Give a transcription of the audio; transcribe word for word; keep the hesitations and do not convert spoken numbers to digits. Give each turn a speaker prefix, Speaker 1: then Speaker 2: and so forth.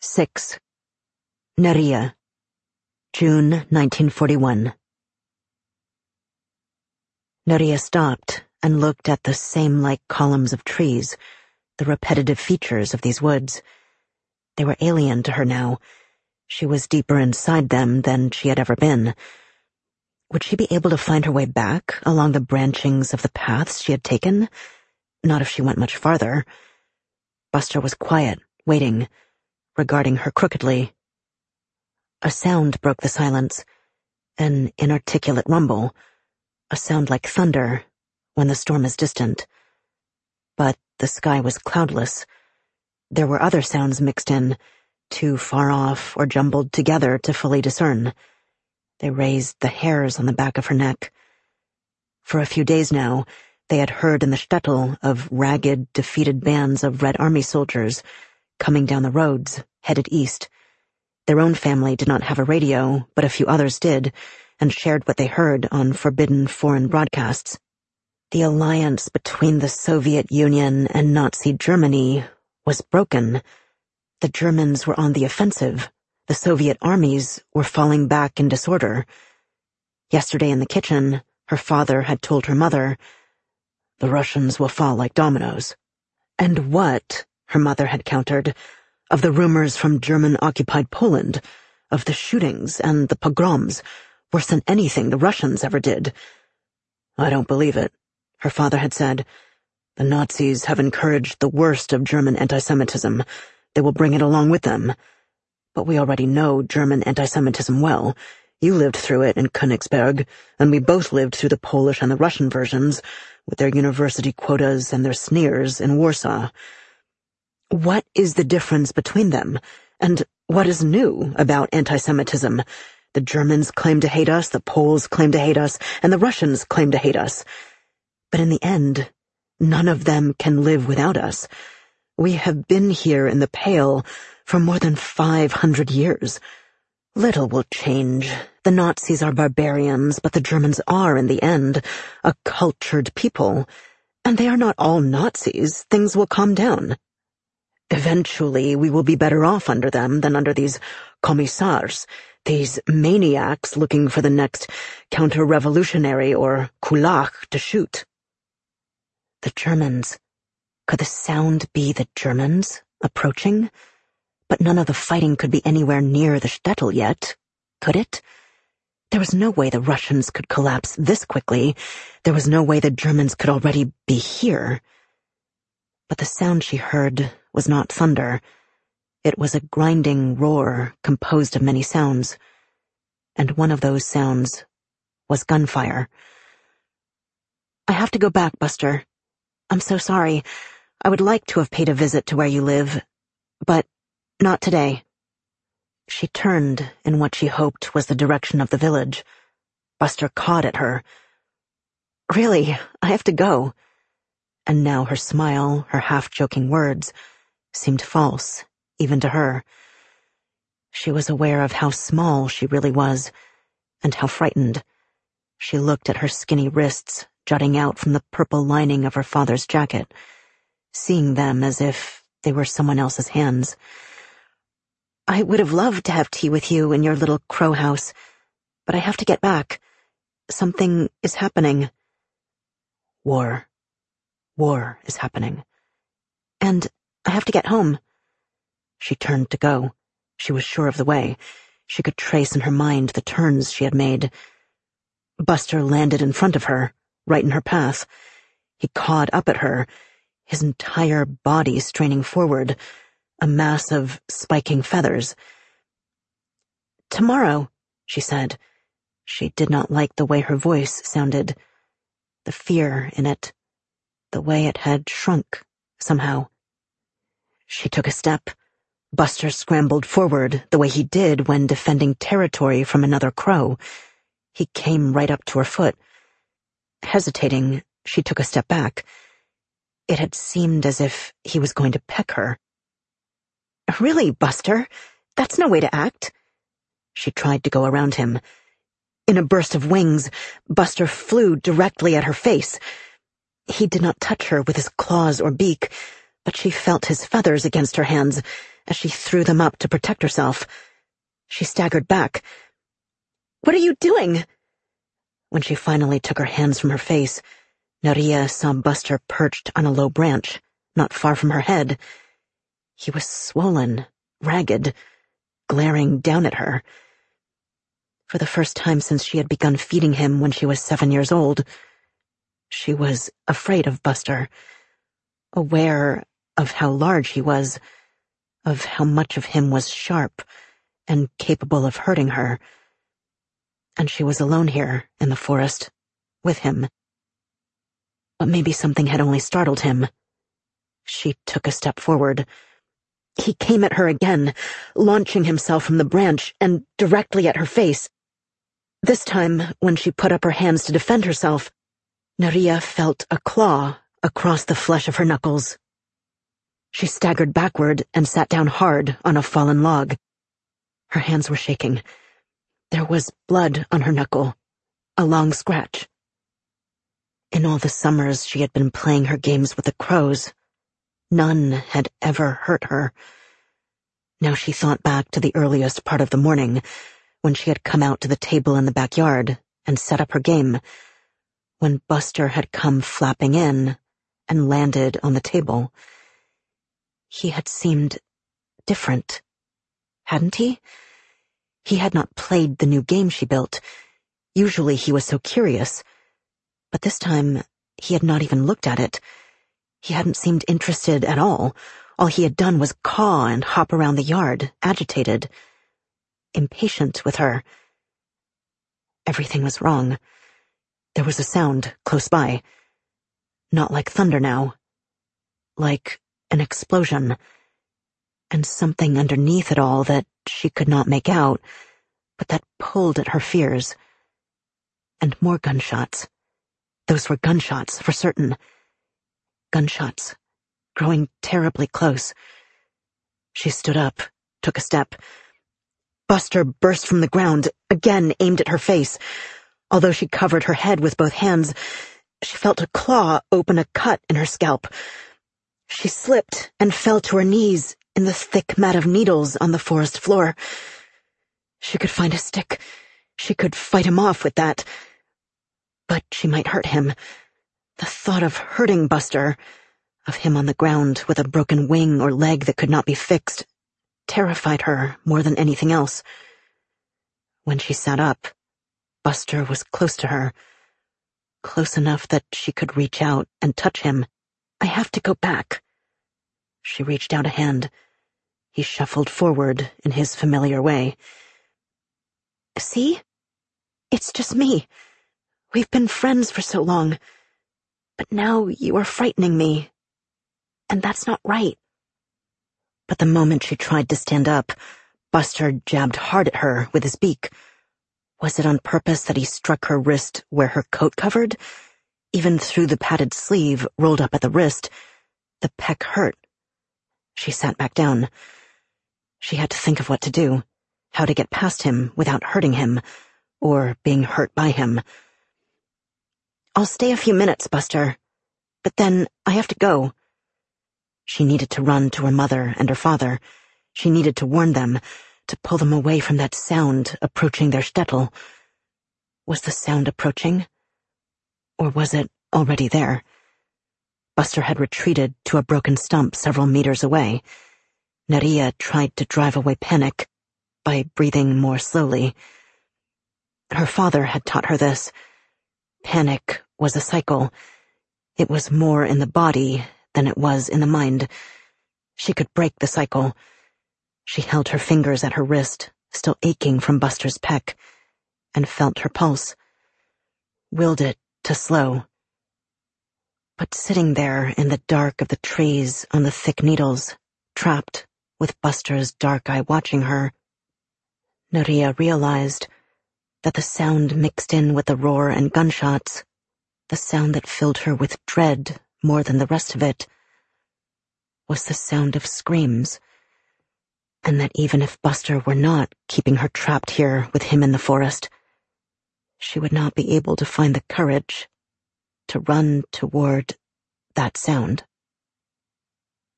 Speaker 1: six. Neria, June nineteen forty-one. Neria stopped and looked at the same-like columns of trees, the repetitive features of these woods. They were alien to her now. She was deeper inside them than she had ever been. Would she be able to find her way back along the branchings of the paths she had taken? Not if she went much farther. Buster was quiet, waiting, regarding her crookedly. A sound broke the silence, an inarticulate rumble, a sound like thunder when the storm is distant. But the sky was cloudless. There were other sounds mixed in, too far off or jumbled together to fully discern. They raised the hairs on the back of her neck. For a few days now, they had heard in the shtetl of ragged, defeated bands of Red Army soldiers coming down the roads, headed east. Their own family did not have a radio, but a few others did, and shared what they heard on forbidden foreign broadcasts. The alliance between the Soviet Union and Nazi Germany was broken. The Germans were on the offensive. The Soviet armies were falling back in disorder. Yesterday in the kitchen, her father had told her mother, "The Russians will fall like dominoes." And what, her mother had countered, of the rumors from German-occupied Poland, of the shootings and the pogroms, worse than anything the Russians ever did. "I don't believe it," her father had said. "The Nazis have encouraged the worst of German anti-Semitism. They will bring it along with them. But we already know German anti-Semitism well. You lived through it in Königsberg, and we both lived through the Polish and the Russian versions, with their university quotas and their sneers in Warsaw. What is the difference between them? And what is new about anti-Semitism? The Germans claim to hate us, the Poles claim to hate us, and the Russians claim to hate us. But in the end, none of them can live without us. We have been here in the Pale for more than five hundred years. Little will change. The Nazis are barbarians, but the Germans are, in the end, a cultured people. And they are not all Nazis. Things will calm down. Eventually, we will be better off under them than under these commissars, these maniacs looking for the next counter-revolutionary or kulak to shoot." The Germans. Could the sound be the Germans approaching? But none of the fighting could be anywhere near the shtetl yet, could it? There was no way the Russians could collapse this quickly. There was no way the Germans could already be here. But the sound she heard was not thunder. It was a grinding roar composed of many sounds. And one of those sounds was gunfire. "I have to go back, Buster. I'm so sorry. I would like to have paid a visit to where you live, but not today." She turned in what she hoped was the direction of the village. Buster caught at her. "Really, I have to go." And now her smile, her half-joking words, seemed false, even to her. She was aware of how small she really was, and how frightened. She looked at her skinny wrists jutting out from the purple lining of her father's jacket, seeing them as if they were someone else's hands. "I would have loved to have tea with you in your little crow house, but I have to get back. Something is happening." War. War is happening. "And I have to get home." She turned to go. She was sure of the way. She could trace in her mind the turns she had made. Buster landed in front of her, right in her path. He cawed up at her, his entire body straining forward, a mass of spiking feathers. "Tomorrow," she said. She did not like the way her voice sounded, the fear in it, the way it had shrunk, somehow. She took a step. Buster scrambled forward the way he did when defending territory from another crow. He came right up to her foot. Hesitating, she took a step back. It had seemed as if he was going to peck her. "Really, Buster? That's no way to act." She tried to go around him. In a burst of wings, Buster flew directly at her face. He did not touch her with his claws or beak, but she felt his feathers against her hands as she threw them up to protect herself. She staggered back. "What are you doing?" When she finally took her hands from her face, Naria saw Buster perched on a low branch, not far from her head. He was swollen, ragged, glaring down at her. For the first time since she had begun feeding him when she was seven years old, she was afraid of Buster, aware of how large he was, of how much of him was sharp and capable of hurting her. And she was alone here in the forest, with him. But maybe something had only startled him. She took a step forward. He came at her again, launching himself from the branch and directly at her face. This time, when she put up her hands to defend herself, Naria felt a claw across the flesh of her knuckles. She staggered backward and sat down hard on a fallen log. Her hands were shaking. There was blood on her knuckle, a long scratch. In all the summers she had been playing her games with the crows, none had ever hurt her. Now she thought back to the earliest part of the morning, when she had come out to the table in the backyard and set up her game, when Buster had come flapping in and landed on the table. He had seemed different, hadn't he? He had not played the new game she built. Usually he was so curious, but this time he had not even looked at it. He hadn't seemed interested at all. All he had done was caw and hop around the yard, agitated, impatient with her. Everything was wrong. There was a sound close by. Not like thunder now. Like an explosion. And something underneath it all that she could not make out, but that pulled at her fears. And more gunshots. Those were gunshots, for certain. Gunshots, growing terribly close. She stood up, took a step. Buster burst from the ground, again aimed at her face. Although she covered her head with both hands, she felt a claw open a cut in her scalp. She slipped and fell to her knees in the thick mat of needles on the forest floor. She could find a stick. She could fight him off with that. But she might hurt him. The thought of hurting Buster, of him on the ground with a broken wing or leg that could not be fixed, terrified her more than anything else. When she sat up, Buster was close to her, close enough that she could reach out and touch him. "I have to go back." She reached out a hand. He shuffled forward in his familiar way. "See? It's just me. We've been friends for so long. But now you are frightening me. And that's not right." But the moment she tried to stand up, Buster jabbed hard at her with his beak. Was it on purpose that he struck her wrist where her coat covered? Even through the padded sleeve rolled up at the wrist, the peck hurt. She sat back down. She had to think of what to do, how to get past him without hurting him, or being hurt by him. "I'll stay a few minutes, Buster. But then I have to go." She needed to run to her mother and her father. She needed to warn them, to pull them away from that sound approaching their shtetl. Was the sound approaching? Or was it already there? Buster had retreated to a broken stump several meters away. Naria tried to drive away panic by breathing more slowly. Her father had taught her this. Panic was a cycle. It was more in the body than it was in the mind. She could break the cycle. She held her fingers at her wrist, still aching from Buster's peck, and felt her pulse. Willed it to slow. But sitting there in the dark of the trees on the thick needles, trapped, with Buster's dark eye watching her, Naria realized that the sound mixed in with the roar and gunshots, the sound that filled her with dread more than the rest of it, was the sound of screams, and that even if Buster were not keeping her trapped here with him in the forest, she would not be able to find the courage to run toward that sound.